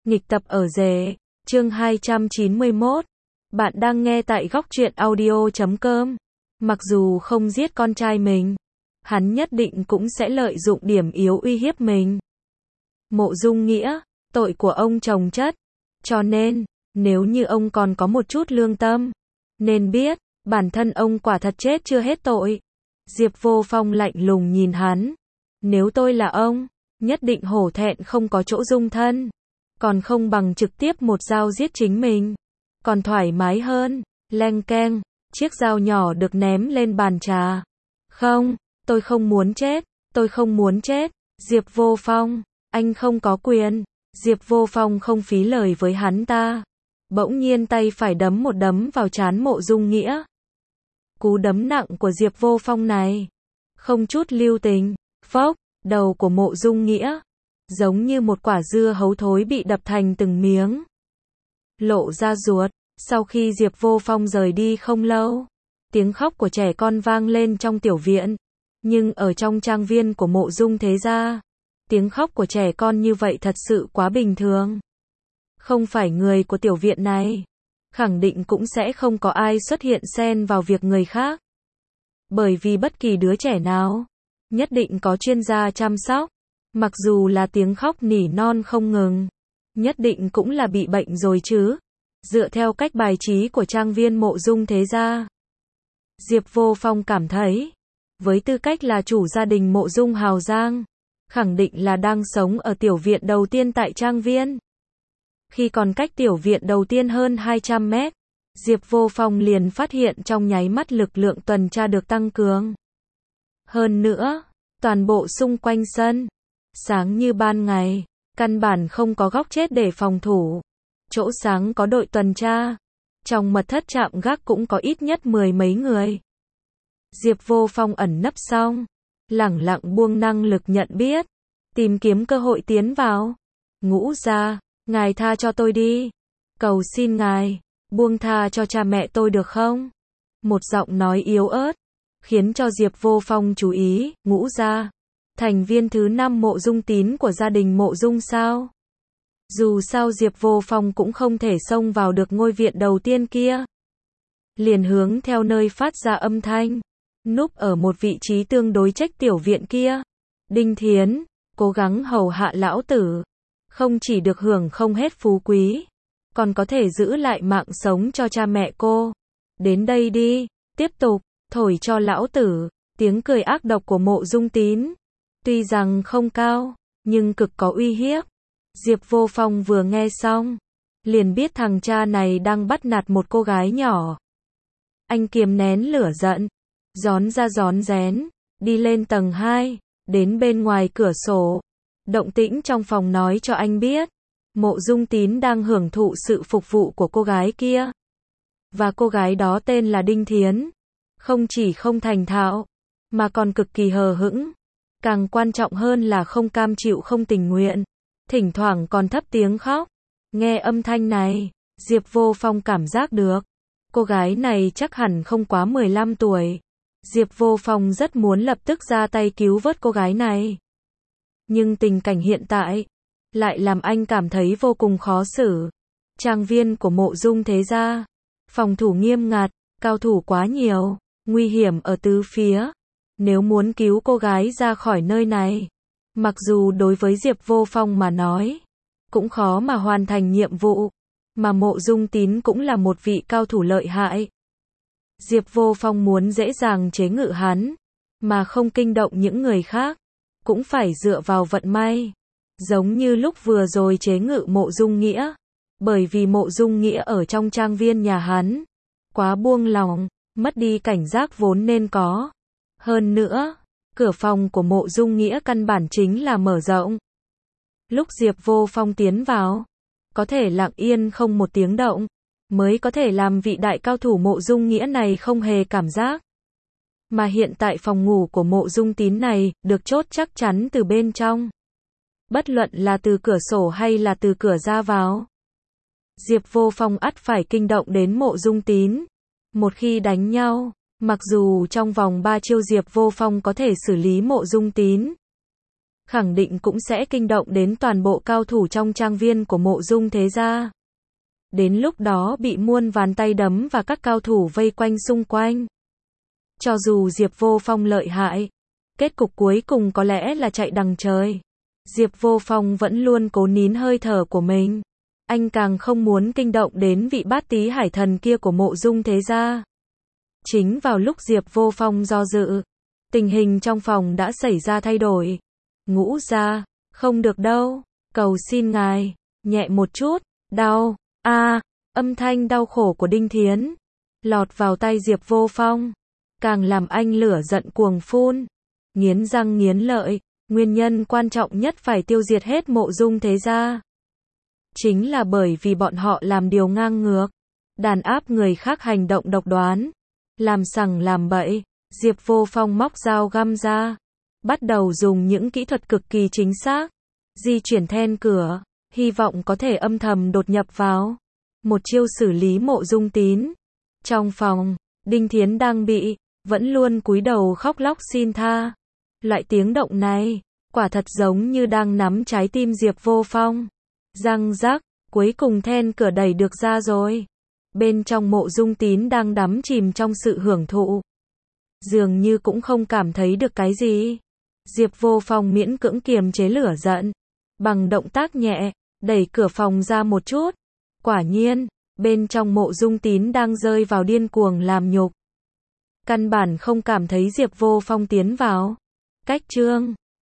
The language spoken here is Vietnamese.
Nghịch tập ở rể, chương 291. Bạn đang nghe tại góc truyện audio.com. Mặc dù không giết con trai mình, hắn nhất định cũng sẽ lợi dụng điểm yếu uy hiếp mình. Mộ Dung Nghĩa, tội của ông chồng chất. Cho nên, nếu như ông còn có một chút lương tâm, nên biết, bản thân ông quả thật chết chưa hết tội. Diệp Vô Phong lạnh lùng nhìn hắn. Nếu tôi là ông, nhất định hổ thẹn không có chỗ dung thân. Còn không bằng trực tiếp một dao giết chính mình. Còn thoải mái hơn. Leng keng, chiếc dao nhỏ được ném lên bàn trà. Không, tôi không muốn chết. Tôi không muốn chết. Diệp Vô Phong, anh không có quyền. Diệp Vô Phong không phí lời với hắn ta. Bỗng nhiên tay phải đấm một đấm vào trán Mộ Dung Nghĩa. Cú đấm nặng của Diệp Vô Phong này, không chút lưu tình. Phốc, đầu của Mộ Dung Nghĩa giống như một quả dưa hấu thối bị đập thành từng miếng, lộ ra ruột. Sau khi Diệp Vô Phong rời đi không lâu, tiếng khóc của trẻ con vang lên trong tiểu viện. Nhưng ở trong trang viên của Mộ Dung thế gia, tiếng khóc của trẻ con như vậy thật sự quá bình thường. Không phải người của tiểu viện này, khẳng định cũng sẽ không có ai xuất hiện xen vào việc người khác. Bởi vì bất kỳ đứa trẻ nào, nhất định có chuyên gia chăm sóc. Mặc dù là tiếng khóc nỉ non không ngừng, nhất định cũng là bị bệnh rồi chứ. Dựa theo cách bài trí của trang viên Mộ Dung thế gia, Diệp Vô Phong cảm thấy, với tư cách là chủ gia đình Mộ Dung hào giang, khẳng định là đang sống ở tiểu viện đầu tiên tại trang viên. Khi còn cách tiểu viện đầu tiên hơn 200 mét, Diệp Vô Phong liền phát hiện trong nháy mắt lực lượng tuần tra được tăng cường. Hơn nữa, toàn bộ xung quanh sân, sáng như ban ngày, căn bản không có góc chết để phòng thủ. Chỗ sáng có đội tuần tra, trong mật thất trạm gác cũng có ít nhất 10 mấy người. Diệp Vô Phong ẩn nấp xong, lẳng lặng buông năng lực nhận biết, tìm kiếm cơ hội tiến vào. Ngũ gia, ngài tha cho tôi đi. Cầu xin ngài, buông tha cho cha mẹ tôi được không? Một giọng nói yếu ớt, khiến cho Diệp Vô Phong chú ý. Ngũ gia, thành viên thứ 5 Mộ Dung Tín của gia đình Mộ Dung sao? Dù sao Diệp Vô Phong cũng không thể xông vào được ngôi viện đầu tiên kia. Liền hướng theo nơi phát ra âm thanh, núp ở một vị trí tương đối trách tiểu viện kia. Đinh Thiến, cố gắng hầu hạ lão tử, không chỉ được hưởng không hết phú quý, còn có thể giữ lại mạng sống cho cha mẹ cô. Đến đây đi, tiếp tục, thổi cho lão tử. Tiếng cười ác độc của Mộ Dung Tín, tuy rằng không cao, nhưng cực có uy hiếp. Diệp Vô Phong vừa nghe xong, liền biết thằng cha này đang bắt nạt một cô gái nhỏ. Anh kiềm nén lửa giận, rón ra rón rén, đi lên tầng 2, đến bên ngoài cửa sổ. Động tĩnh trong phòng nói cho anh biết, Mộ Dung Tín đang hưởng thụ sự phục vụ của cô gái kia. Và cô gái đó tên là Đinh Thiến. Không chỉ không thành thạo, mà còn cực kỳ hờ hững. Càng quan trọng hơn là không cam chịu không tình nguyện. Thỉnh thoảng còn thấp tiếng khóc. Nghe âm thanh này, Diệp Vô Phong cảm giác được, cô gái này chắc hẳn không quá 15 tuổi. Diệp Vô Phong rất muốn lập tức ra tay cứu vớt cô gái này. Nhưng tình cảnh hiện tại lại làm anh cảm thấy vô cùng khó xử. Trang viên của Mộ Dung thế gia, phòng thủ nghiêm ngặt, cao thủ quá nhiều, nguy hiểm ở tứ phía. Nếu muốn cứu cô gái ra khỏi nơi này, mặc dù đối với Diệp Vô Phong mà nói, cũng khó mà hoàn thành nhiệm vụ, mà Mộ Dung Tín cũng là một vị cao thủ lợi hại. Diệp Vô Phong muốn dễ dàng chế ngự hắn, mà không kinh động những người khác, cũng phải dựa vào vận may. Giống như lúc vừa rồi chế ngự Mộ Dung Nghĩa, bởi vì Mộ Dung Nghĩa ở trong trang viên nhà hắn, quá buông lỏng, mất đi cảnh giác vốn nên có. Hơn nữa, cửa phòng của Mộ Dung Nghĩa căn bản chính là mở rộng. Lúc Diệp Vô Phong tiến vào, có thể lặng yên không một tiếng động, mới có thể làm vị đại cao thủ Mộ Dung Nghĩa này không hề cảm giác. Mà hiện tại phòng ngủ của Mộ Dung Tín này, được chốt chắc chắn từ bên trong. Bất luận là từ cửa sổ hay là từ cửa ra vào, Diệp Vô Phong ắt phải kinh động đến Mộ Dung Tín. Một khi đánh nhau, mặc dù trong vòng 3 chiêu Diệp Vô Phong có thể xử lý Mộ Dung Tín, khẳng định cũng sẽ kinh động đến toàn bộ cao thủ trong trang viên của Mộ Dung thế gia. Đến lúc đó bị muôn vàn tay đấm và các cao thủ vây quanh xung quanh. Cho dù Diệp Vô Phong lợi hại, kết cục cuối cùng có lẽ là chạy đằng trời. Diệp Vô Phong vẫn luôn cố nín hơi thở của mình. Anh càng không muốn kinh động đến vị bát tí hải thần kia của Mộ Dung thế gia. Chính vào lúc Diệp Vô Phong do dự, tình hình trong phòng đã xảy ra thay đổi. Ngũ gia, không được đâu, cầu xin ngài, nhẹ một chút, đau, âm thanh đau khổ của Đinh Thiến, lọt vào tay Diệp Vô Phong, càng làm anh lửa giận cuồng phun, nghiến răng nghiến lợi, nguyên nhân quan trọng nhất phải tiêu diệt hết Mộ Dung thế gia. Chính là bởi vì bọn họ làm điều ngang ngược, đàn áp người khác hành động độc đoán, làm sằng làm bậy. Diệp Vô Phong móc dao găm ra, bắt đầu dùng những kỹ thuật cực kỳ chính xác, di chuyển then cửa, hy vọng có thể âm thầm đột nhập vào. Một chiêu xử lý Mộ Dung Tín. Trong phòng, Đinh Thiến đang vẫn luôn cúi đầu khóc lóc xin tha. Loại tiếng động này, quả thật giống như đang nắm trái tim Diệp Vô Phong. Răng rắc, cuối cùng then cửa đẩy được ra rồi. Bên trong Mộ Dung Tín đang đắm chìm trong sự hưởng thụ. Dường như cũng không cảm thấy được cái gì. Diệp Vô Phong miễn cưỡng kiềm chế lửa giận, bằng động tác nhẹ, đẩy cửa phòng ra một chút. Quả nhiên, bên trong Mộ Dung Tín đang rơi vào điên cuồng làm nhục. Căn bản không cảm thấy Diệp Vô Phong tiến vào. Cách chương